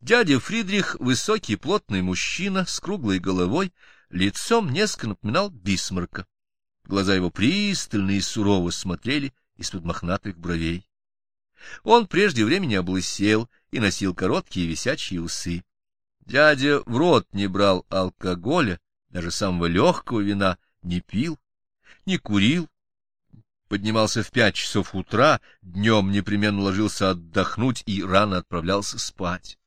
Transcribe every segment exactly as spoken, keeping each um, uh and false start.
Дядя Фридрих — высокий плотный мужчина с круглой головой, лицом несколько напоминал Бисмарка. Глаза его пристально и сурово смотрели из-под мохнатых бровей. Он прежде времени облысел и носил короткие висячие усы. Дядя в рот не брал алкоголя, даже самого легкого вина, не пил, не курил, поднимался в пять часов утра, днем непременно ложился отдохнуть и рано отправлялся спать.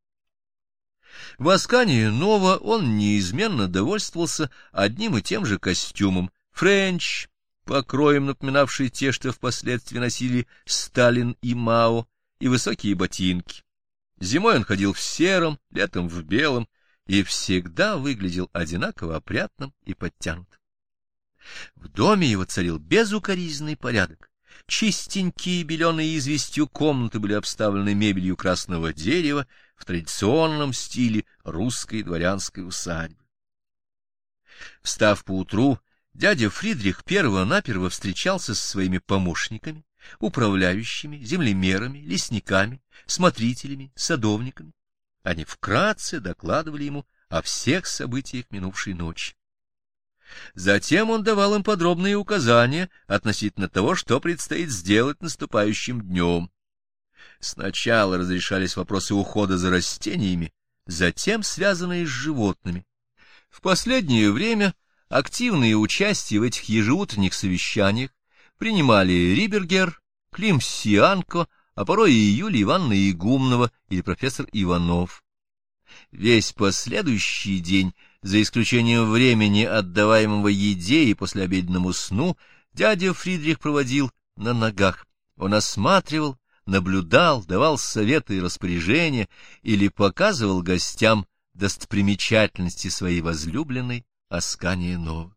В Аскании-Ново он неизменно довольствовался одним и тем же костюмом, френч, покроем напоминавший те, что впоследствии носили Сталин и Мао, и высокие ботинки. Зимой он ходил в сером, летом в белом, и всегда выглядел одинаково опрятным и подтянутым. В доме его царил безукоризненный порядок. Чистенькие, беленые известью комнаты были обставлены мебелью красного дерева в традиционном стиле русской дворянской усадьбы. Встав поутру, дядя Фридрих перво-наперво встречался со своими помощниками, управляющими, землемерами, лесниками, смотрителями, садовниками. Они вкратце докладывали ему о всех событиях минувшей ночи. Затем он давал им подробные указания относительно того, что предстоит сделать наступающим днем. Сначала разрешались вопросы ухода за растениями, затем связанные с животными. В последнее время активное участие в этих ежеутренних совещаниях принимали Рибергер, Клим Сианко, а порой и Юлия Ивановна Игумнова или профессор Иванов. Весь последующий день, за исключением времени, отдаваемого еде и послеобеденному сну, дядя Фридрих проводил на ногах. Он осматривал, наблюдал, давал советы и распоряжения или показывал гостям достопримечательности своей возлюбленной Аскании-Ново.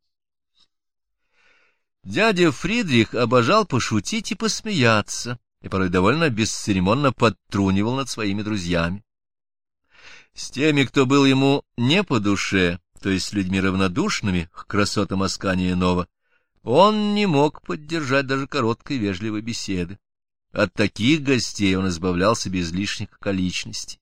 Дядя Фридрих обожал пошутить и посмеяться, и порой довольно бесцеремонно подтрунивал над своими друзьями. С теми, кто был ему не по душе, то есть с людьми равнодушными к красотам Аскании-Ново, он не мог поддержать даже короткой вежливой беседы. От таких гостей он избавлялся без лишних околичностей.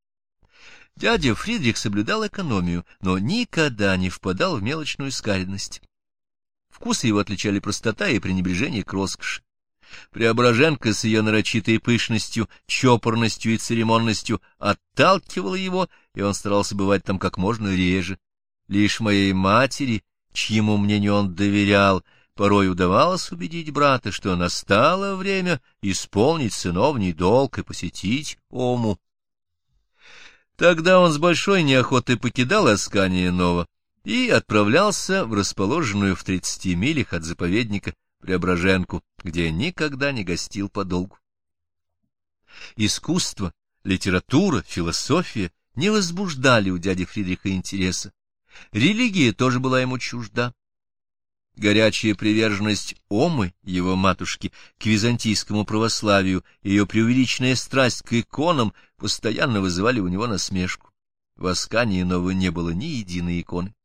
Дядя Фридрих соблюдал экономию, но никогда не впадал в мелочную скаридность. Вкусы его отличали простота и пренебрежение к роскоши. Преображенка с ее нарочитой пышностью, чопорностью и церемонностью отталкивала его, и он старался бывать там как можно реже. Лишь моей матери, чьему мнению он доверял, порой удавалось убедить брата, что настало время исполнить сыновний долг и посетить Ому. Тогда он с большой неохотой покидал Аскании-Ново и отправлялся в расположенную в тридцати милях от заповедника Преображенку, где никогда не гостил подолгу. Искусство, литература, философия не возбуждали у дяди Фридриха интереса. Религия тоже была ему чужда. Горячая приверженность Омы, его матушки, к византийскому православию и ее преувеличенная страсть к иконам постоянно вызывали у него насмешку. В Аскании-Ново не было ни единой иконы.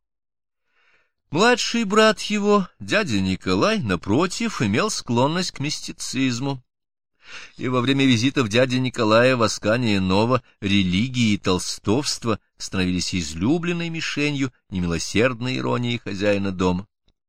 Младший брат его, дядя Николай, напротив, имел склонность к мистицизму. И во время визитов дяди Николая в Аскании-Ново религия и толстовство становились излюбленной мишенью немилосердной иронии хозяина дома.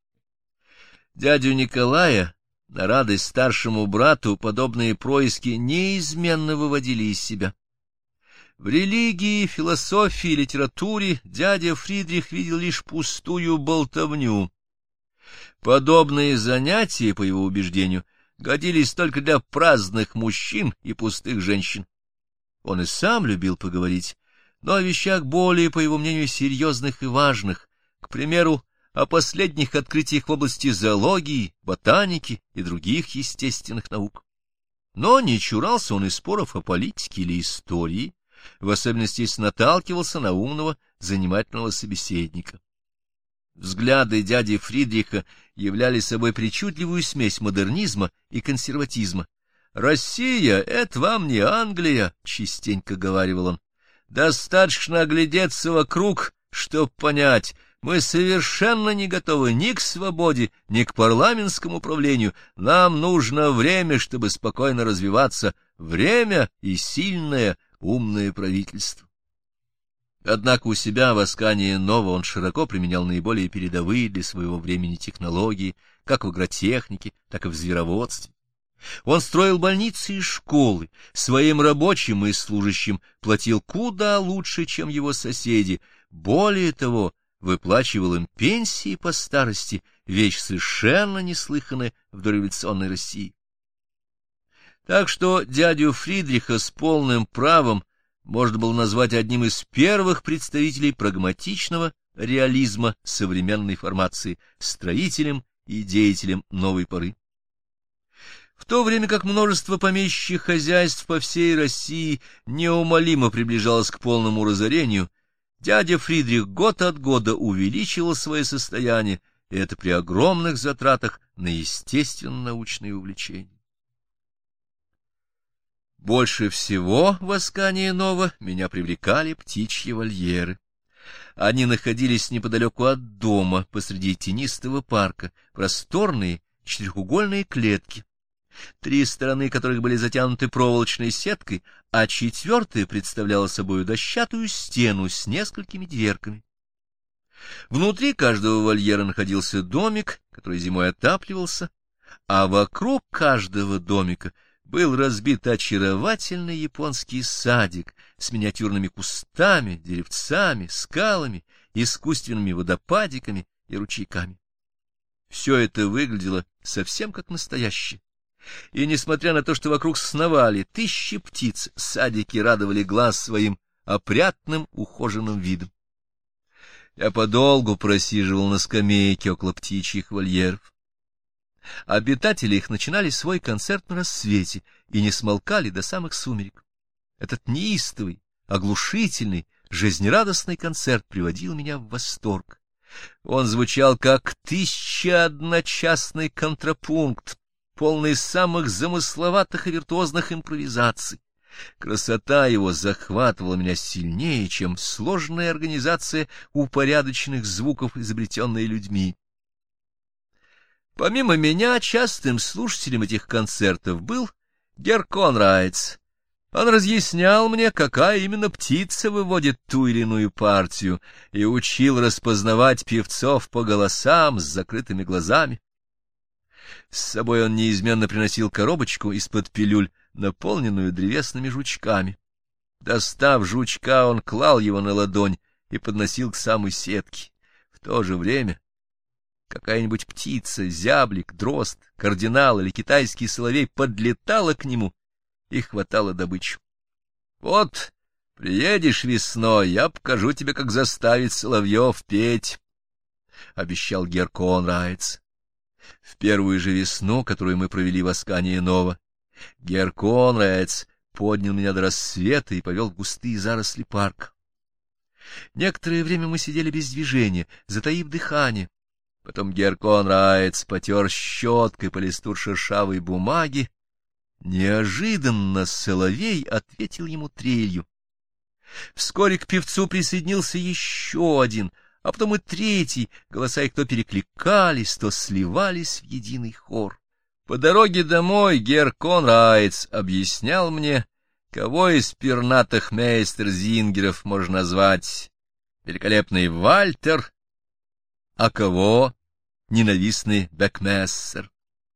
Дядю Николая, на радость старшему брату, подобные происки неизменно выводили из себя. В религии, философии, литературе дядя Фридрих видел лишь пустую болтовню. Подобные занятия, по его убеждению, годились только для праздных мужчин и пустых женщин. Он и сам любил поговорить, но о вещах более, по его мнению, серьезных и важных, к примеру, о последних открытиях в области зоологии, ботаники и других естественных наук. Но не чурался он и споров о политике или истории, в особенности если наталкивался на умного, занимательного собеседника. Взгляды дяди Фридриха являли собой причудливую смесь модернизма и консерватизма. «Россия — это вам не Англия», — частенько говаривал он. «Достаточно оглядеться вокруг, чтоб понять, мы совершенно не готовы ни к свободе, ни к парламентскому правлению. Нам нужно время, чтобы спокойно развиваться. Время и сильная, умное правительство. Однако у себя в Аскании-Ново он широко применял наиболее передовые для своего времени технологии, как в агротехнике, так и в звероводстве. Он строил больницы и школы, своим рабочим и служащим платил куда лучше, чем его соседи. Более того, выплачивал им пенсии по старости, вещь совершенно неслыханная в дореволюционной России. Так что дядю Фридриха с полным правом можно было назвать одним из первых представителей прагматичного реализма современной формации, строителем и деятелем новой поры. В то время как множество помещичьих хозяйств по всей России неумолимо приближалось к полному разорению, дядя Фридрих год от года увеличивал свое состояние, и это при огромных затратах на естественно-научные увлечения. Больше всего в Аскании-Ново меня привлекали птичьи вольеры. Они находились неподалеку от дома, посреди тенистого парка, просторные четырехугольные клетки, три стороны которых были затянуты проволочной сеткой, а четвертая представляла собой дощатую стену с несколькими дверками. Внутри каждого вольера находился домик, который зимой отапливался, а вокруг каждого домика был разбит очаровательный японский садик с миниатюрными кустами, деревцами, скалами, искусственными водопадиками и ручейками. Все это выглядело совсем как настоящее. И, несмотря на то, что вокруг сновали тысячи птиц, садики радовали глаз своим опрятным ухоженным видом. Я подолгу просиживал на скамейке около птичьих вольеров. Обитатели их начинали свой концерт на рассвете и не смолкали до самых сумерек. Этот неистовый, оглушительный, жизнерадостный концерт приводил меня в восторг. Он звучал как тысячеодночасный контрапункт, полный самых замысловатых и виртуозных импровизаций. Красота его захватывала меня сильнее, чем сложная организация упорядоченных звуков, изобретенная людьми. Помимо меня, частым слушателем этих концертов был герр Конрайц. Он разъяснял мне, какая именно птица выводит ту или иную партию, и учил распознавать певцов по голосам с закрытыми глазами. С собой он неизменно приносил коробочку из-под пилюль, наполненную древесными жучками. Достав жучка, он клал его на ладонь и подносил к самой сетке. В то же время какая-нибудь птица, зяблик, дрозд, кардинал или китайский соловей подлетала к нему и хватала добычу. — Вот, приедешь весной, я покажу тебе, как заставить соловьев петь, — обещал герр Конрайц. В первую же весну, которую мы провели в Аскании-Ново, герр Конрайц поднял меня до рассвета и повел в густые заросли парка. Некоторое время мы сидели без движения, затаив дыхание. Потом герр Конрайц потер щеткой по листу шершавой бумаги. Неожиданно соловей ответил ему трелью. Вскоре к певцу присоединился еще один, а потом и третий. Голоса их то перекликались, то сливались в единый хор. По дороге домой герр Конрайц объяснял мне, кого из пернатых мейстерзингеров можно назвать великолепный Вальтер, а кого ненавистный Бекмессер.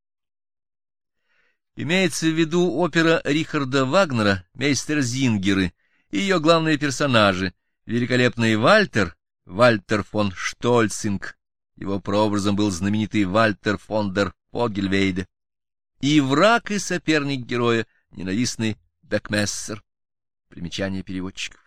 Имеется в виду опера Рихарда Вагнера «Мейстерзингеры» и ее главные персонажи — великолепный Вальтер, Вальтер фон Штольцинг, его прообразом был знаменитый Вальтер фон дер Фогельвейде, и враг и соперник героя, ненавистный Бекмессер. Примечание переводчиков.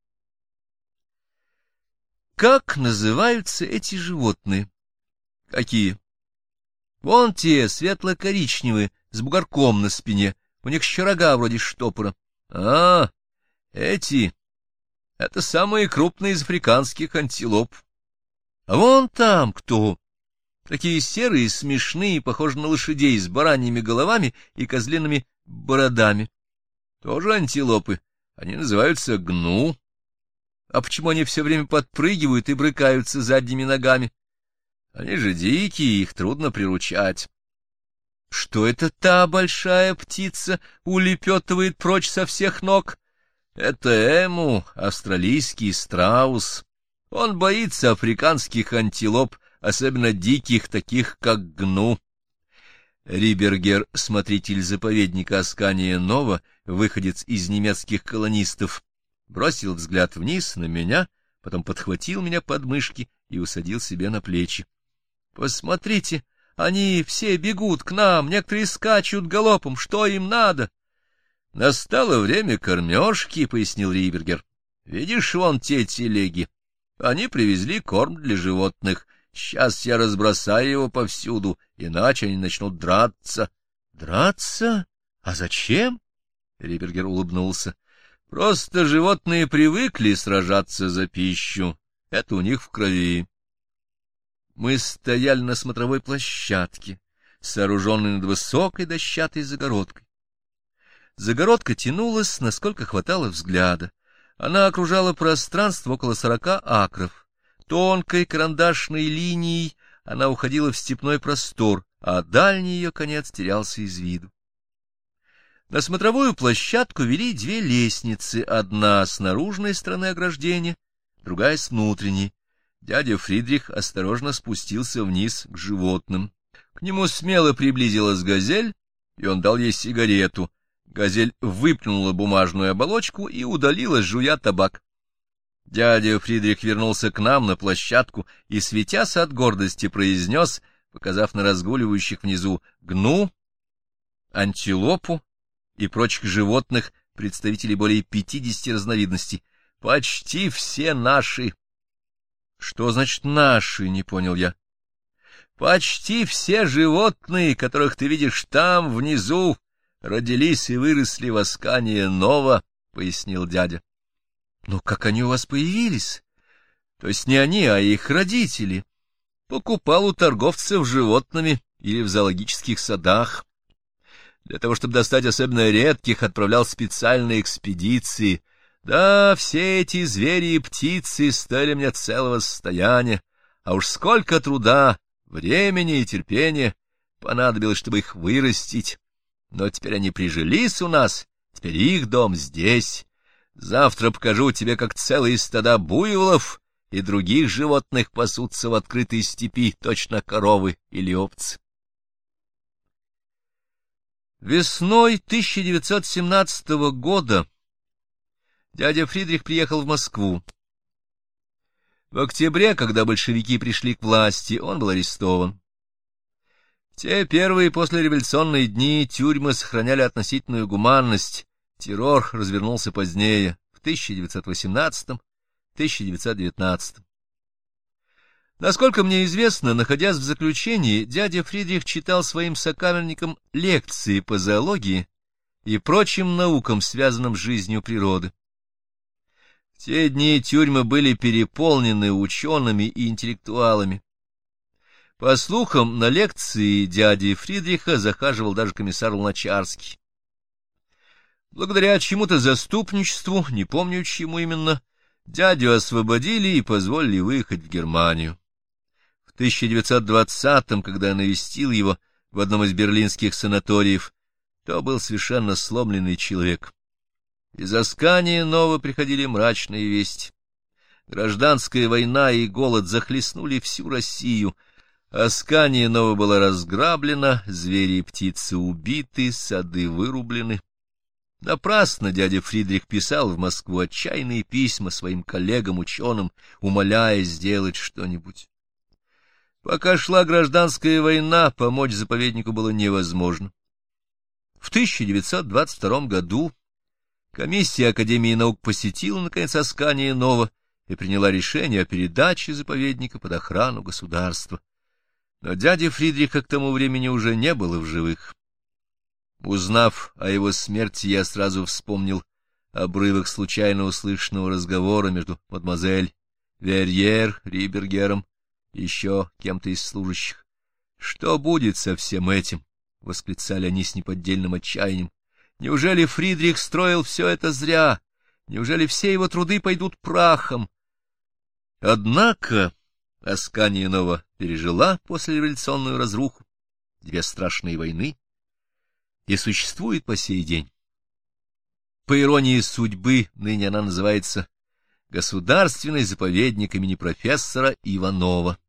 Как называются эти животные? Какие? Вон те, светло-коричневые, с бугорком на спине, у них еще рога вроде штопора. А, эти — это самые крупные из африканских антилоп. А вон там кто? Такие серые, смешные, похожи на лошадей с бараньими головами и козлиными бородами. Тоже антилопы. Они называются гну. А почему они все время подпрыгивают и брыкаются задними ногами? Они же дикие, их трудно приручать. Что это та большая птица улепетывает прочь со всех ног? Это эму, австралийский страус. Он боится африканских антилоп, особенно диких, таких как гну. Рибергер, смотритель заповедника Аскания-Нова, выходец из немецких колонистов, бросил взгляд вниз на меня, потом подхватил меня под мышки и усадил себе на плечи. — Посмотрите, они все бегут к нам, некоторые скачут галопом, что им надо? — Настало время кормежки, — пояснил Рибергер. — Видишь, вон те телеги. Они привезли корм для животных. Сейчас я разбросаю его повсюду, иначе они начнут драться. — Драться? А зачем? — Рибергер улыбнулся. — Просто животные привыкли сражаться за пищу. Это у них в крови. Мы стояли на смотровой площадке, сооруженной над высокой дощатой загородкой. Загородка тянулась, насколько хватало взгляда. Она окружала пространство около сорока акров. Тонкой карандашной линией она уходила в степной простор, а дальний ее конец терялся из виду. На смотровую площадку вели две лестницы, одна с наружной стороны ограждения, другая с внутренней. Дядя Фридрих осторожно спустился вниз к животным. К нему смело приблизилась газель, и он дал ей сигарету. Газель выплюнула бумажную оболочку и удалилась, жуя табак. Дядя Фридрих вернулся к нам на площадку и, светясь от гордости, произнес, показав на разгуливающих внизу гну, антилопу и прочих животных, представителей более пятидесяти разновидностей. Почти все наши. — Что значит «наши»? — не понял я. — Почти все животные, которых ты видишь там, внизу, родились и выросли в Аскания-Нова, — пояснил дядя. — Ну, как они у вас появились? То есть не они, а их родители. Покупал у торговцев животными или в зоологических садах. Для того, чтобы достать особенно редких, отправлял специальные экспедиции. Да, все эти звери и птицы стоили мне целого состояния, а уж сколько труда, времени и терпения понадобилось, чтобы их вырастить. Но теперь они прижились у нас, теперь их дом здесь. Завтра покажу тебе, как целые стада буйволов и других животных пасутся в открытой степи, точно коровы или овцы. Весной тысяча девятьсот семнадцатого года дядя Фридрих приехал в Москву. В октябре, когда большевики пришли к власти, он был арестован. В те первые послереволюционные дни тюрьмы сохраняли относительную гуманность. Террор развернулся позднее, в тысяча девятьсот восемнадцатом — тысяча девятьсот девятнадцатом. Насколько мне известно, находясь в заключении, дядя Фридрих читал своим сокамерникам лекции по зоологии и прочим наукам, связанным с жизнью природы. В те дни тюрьмы были переполнены учеными и интеллектуалами. По слухам, на лекции дяди Фридриха захаживал даже комиссар Луначарский. Благодаря чему-то заступничеству, не помню чему именно, дядю освободили и позволили выехать в Германию. В тысяча девятьсот двадцатом, когда я навестил его в одном из берлинских санаториев, то был совершенно сломленный человек. Из Аскания-Нова приходили мрачные вести. Гражданская война и голод захлестнули всю Россию. Аскания-Нова была разграблена, звери и птицы убиты, сады вырублены. Напрасно дядя Фридрих писал в Москву отчаянные письма своим коллегам-ученым, умоляя сделать что-нибудь. Пока шла гражданская война, помочь заповеднику было невозможно. В тысяча девятьсот двадцать втором году комиссия Академии наук посетила, наконец, Аскания-Нова и приняла решение о передаче заповедника под охрану государства. Но дяди Фридриха к тому времени уже не было в живых. Узнав о его смерти, я сразу вспомнил обрывок случайно услышанного разговора между мадемуазель Верьер, Рибергером и еще кем-то из служащих. «Что будет со всем этим?» — восклицали они с неподдельным отчаянием. «Неужели Фридрих строил все это зря? Неужели все его труды пойдут прахом?» Однако Аскания-Нова пережила послереволюционную разруху, две страшные войны, и существует по сей день. По иронии судьбы, ныне она называется «Государственный заповедник имени профессора Иванова».